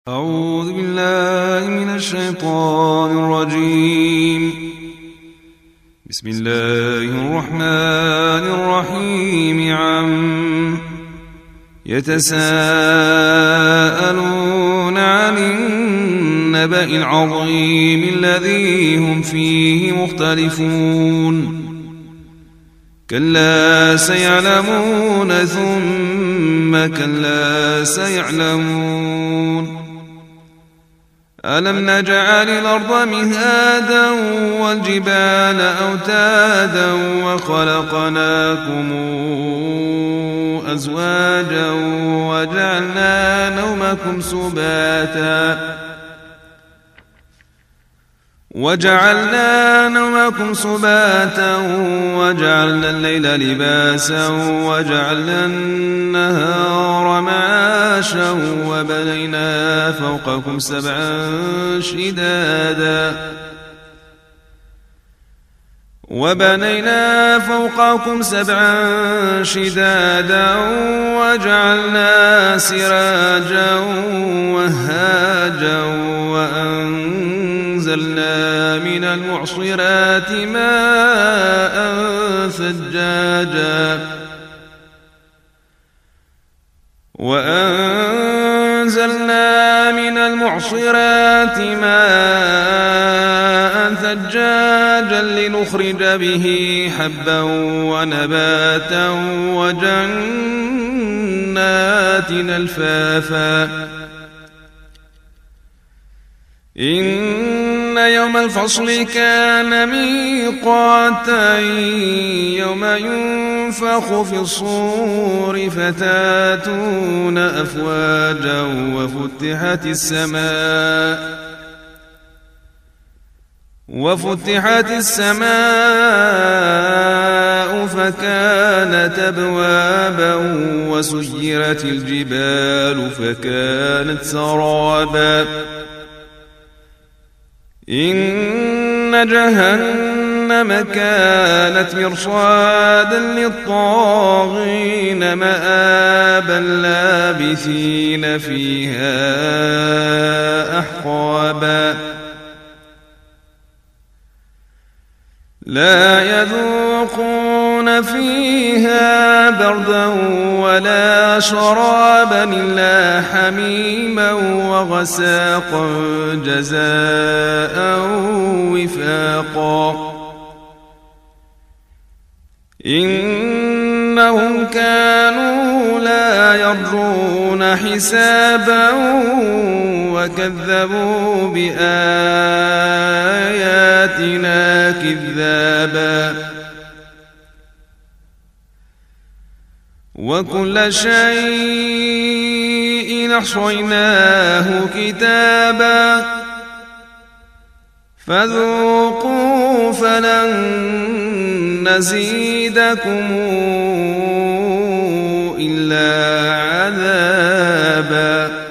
أعوذ بالله من الشيطان الرجيم. بسم الله الرحمن الرحيم. يتساءلون عن النبأ العظيم الذي هم فيه مختلفون. كلا سيعلمون ثم كلا سيعلمون. ألم نجعل الأرض مهادا والجبال أوتادا وخلقناكم أزواجا وجعلنا نومكم سباتا وجعلنا الليل لباسا وجعلنا النهار معاشا وبنينا فوقكم سبعا شدادا وجعلنا سراجا وهاجا وأنزلنا من المعصرات ماء ثجاجا لنخرج به حبا ونباتا وجنات ألفافا. إن يوم الفصل كان ميقاتا. يوم ينفخ في الصور فتاتون أفواجا وفتحت السماء فكانت أبوابا وسيرت الجبال فكانت سرابا. إن جهنم كانت مرصادا للطاغين مآبا لابثين فيها أحقابا. لا يذوقون فيها بردا ولا شرابا إلا حميما وغساقا جزاء وفاقا. إنهم كانوا لا يرجون حسابا وكذبوا بآياتنا كذابا. وكل شيء أحصيناه كتابا فذوقوا فلن نزيدكم إلا عذابا.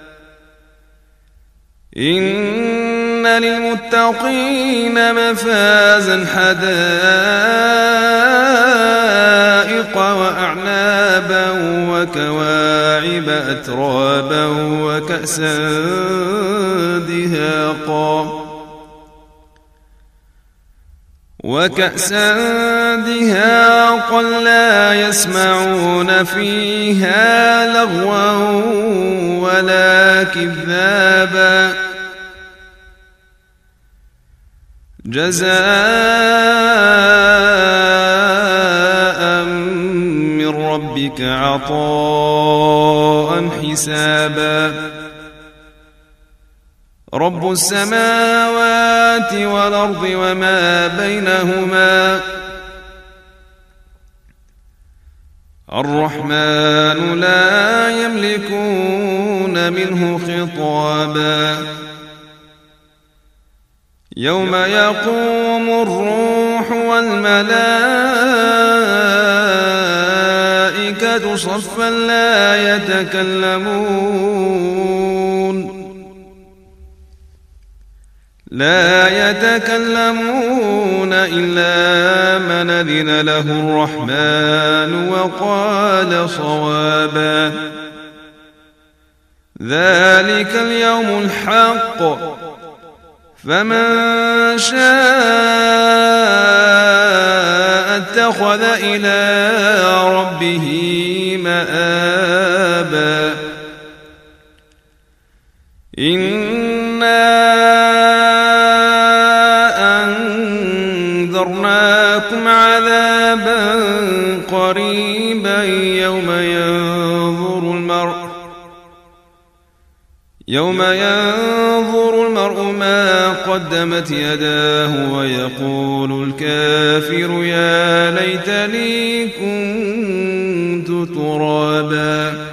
إن للمتقين مفازا حدائق وأعنابا وكواعب أترابا وكأسا دهاقا لا يسمعون فيها لغوا ولا كذابا. جزاء من ربك عطاء حسابا. رب السماوات والأرض وما بينهما الرحمن لا يملكون منه خطابا. يوم يقوم الروح والملائكة صفا لا يتكلمون إلا من أذن له الرحمن وقال صوابا. ذلك اليوم الحق فمن شاء اتخذ إلى ربه مآبا إنا أنذرناكم عذابا قريبا يوم ينظر المرء ما قدمت يداه ويقول الكافر يا ليتني كنت ترابا